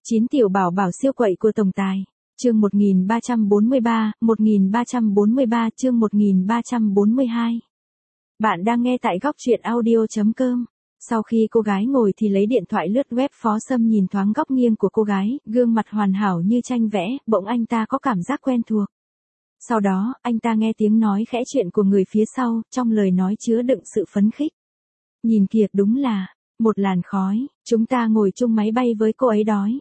9 tiểu bảo bảo siêu quậy của tổng tài. Chương 1343 chương 1342. Bạn đang nghe tại góc truyện audio.com. Sau khi cô gái ngồi thì lấy điện thoại lướt web, Phó Sâm nhìn thoáng góc nghiêng của cô gái, gương mặt hoàn hảo như tranh vẽ, bỗng anh ta có cảm giác quen thuộc. Sau đó, anh ta nghe tiếng nói khẽ chuyện của người phía sau, trong lời nói chứa đựng sự phấn khích. Nhìn kìa, đúng là một làn khói, chúng ta ngồi chung máy bay với cô ấy đói.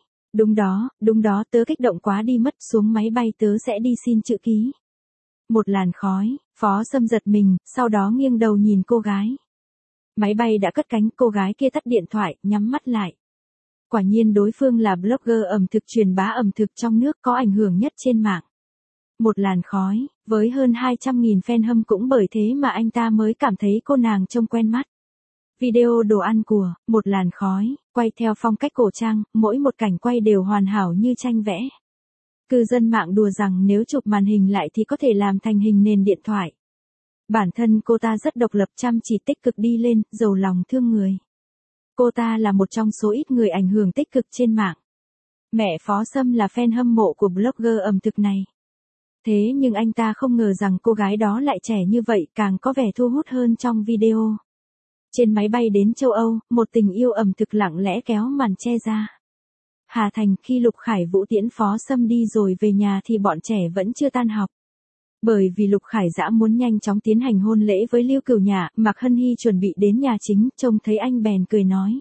Đúng đó, tớ kích động quá đi mất, xuống máy bay tớ sẽ đi xin chữ ký. Một làn khói, Phó Sâm giật mình, sau đó nghiêng đầu nhìn cô gái. Máy bay đã cất cánh, cô gái kia tắt điện thoại, nhắm mắt lại. Quả nhiên đối phương là blogger ẩm thực truyền bá ẩm thực trong nước có ảnh hưởng nhất trên mạng. Một làn khói, với hơn 200.000 fan hâm, cũng bởi thế mà anh ta mới cảm thấy cô nàng trông quen mắt. Video đồ ăn của một làn khói, quay theo phong cách cổ trang, mỗi một cảnh quay đều hoàn hảo như tranh vẽ. Cư dân mạng đùa rằng nếu chụp màn hình lại thì có thể làm thành hình nền điện thoại. Bản thân cô ta rất độc lập, chăm chỉ, tích cực đi lên, giàu lòng thương người. Cô ta là một trong số ít người ảnh hưởng tích cực trên mạng. Mẹ Phó Sâm là fan hâm mộ của blogger ẩm thực này. Thế nhưng anh ta không ngờ rằng cô gái đó lại trẻ như vậy, càng có vẻ thu hút hơn trong video. Trên máy bay đến châu Âu, một tình yêu ẩm thực lặng lẽ kéo màn che ra. Hà Thành, khi Lục Khải Vũ tiễn Phó Sâm đi rồi về nhà thì bọn trẻ vẫn chưa tan học. Bởi vì Lục Khải Dã muốn nhanh chóng tiến hành hôn lễ với Lưu Cửu Nhã, Mạc Hân Hy chuẩn bị đến nhà chính, trông thấy anh bèn cười nói.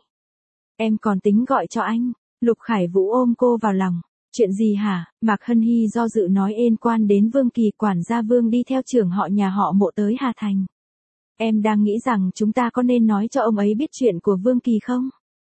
Em còn tính gọi cho anh. Lục Khải Vũ ôm cô vào lòng. Chuyện gì hả? Mạc Hân Hy do dự nói liên quan đến Vương Kỳ, quản gia Vương đi theo trưởng họ nhà họ Mộ tới Hà Thành. Em đang nghĩ rằng chúng ta có nên nói cho ông ấy biết chuyện của Vương Kỳ không?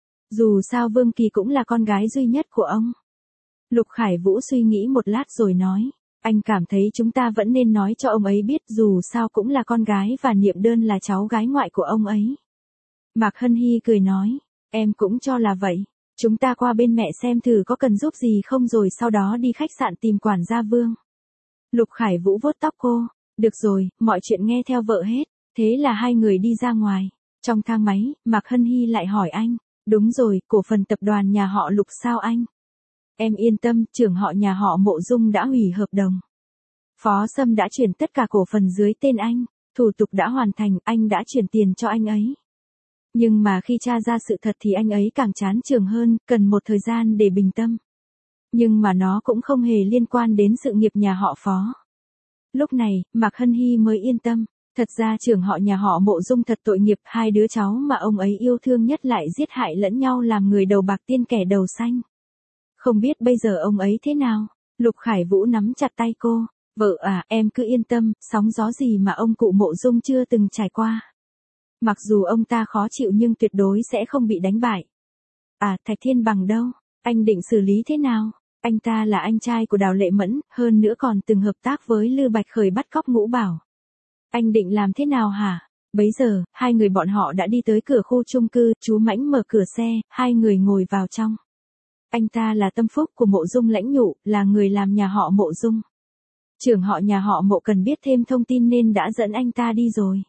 Dù sao Vương Kỳ cũng là con gái duy nhất của ông. Lục Khải Vũ suy nghĩ một lát rồi nói. Anh cảm thấy chúng ta vẫn nên nói cho ông ấy biết, dù sao cũng là con gái và Niệm Đơn là cháu gái ngoại của ông ấy. Mạc Hân Hy cười nói. Em cũng cho là vậy. Chúng ta qua bên mẹ xem thử có cần giúp gì không, rồi sau đó đi khách sạn tìm quản gia Vương. Lục Khải Vũ vuốt tóc cô. Được rồi, mọi chuyện nghe theo vợ hết. Thế là hai người đi ra ngoài. Trong thang máy, Mạc Hân Hy lại hỏi anh. Đúng rồi, cổ phần tập đoàn nhà họ Lục sao anh? Em yên tâm, trưởng họ nhà họ Mộ Dung đã hủy hợp đồng. Phó Sâm đã chuyển tất cả cổ phần dưới tên anh. Thủ tục đã hoàn thành, anh đã chuyển tiền cho anh ấy. Nhưng mà khi tra ra sự thật thì anh ấy càng chán trường hơn, cần một thời gian để bình tâm. Nhưng mà nó cũng không hề liên quan đến sự nghiệp nhà họ Phó. Lúc này, Mạc Hân Hy mới yên tâm. Thật ra trưởng họ nhà họ Mộ Dung thật tội nghiệp, hai đứa cháu mà ông ấy yêu thương nhất lại giết hại lẫn nhau, làm người đầu bạc tiễn kẻ đầu xanh. Không biết bây giờ ông ấy thế nào? Lục Khải Vũ nắm chặt tay cô. Vợ à, em cứ yên tâm, sóng gió gì mà ông cụ Mộ Dung chưa từng trải qua. Mặc dù ông ta khó chịu nhưng tuyệt đối sẽ không bị đánh bại. À, Thạch Thiên Bằng đâu? Anh định xử lý thế nào? Anh ta là anh trai của Đào Lệ Mẫn, hơn nữa còn từng hợp tác với Lư Bạch Khởi bắt cóc Ngũ Bảo. Anh định làm thế nào hả? Bấy giờ, hai người bọn họ đã đi tới cửa khu chung cư, chú Mãnh mở cửa xe, hai người ngồi vào trong. Anh ta là tâm phúc của Mộ Dung Lãnh Nhụ, là người làm nhà họ Mộ Dung. Trưởng họ nhà họ Mộ cần biết thêm thông tin nên đã dẫn anh ta đi rồi.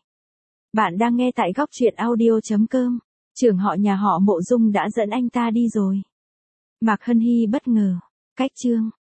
Bạn đang nghe tại góc truyện audio.com. Trưởng họ nhà họ Mộ Dung đã dẫn anh ta đi rồi. Mạc Hân Hy bất ngờ. Cách chương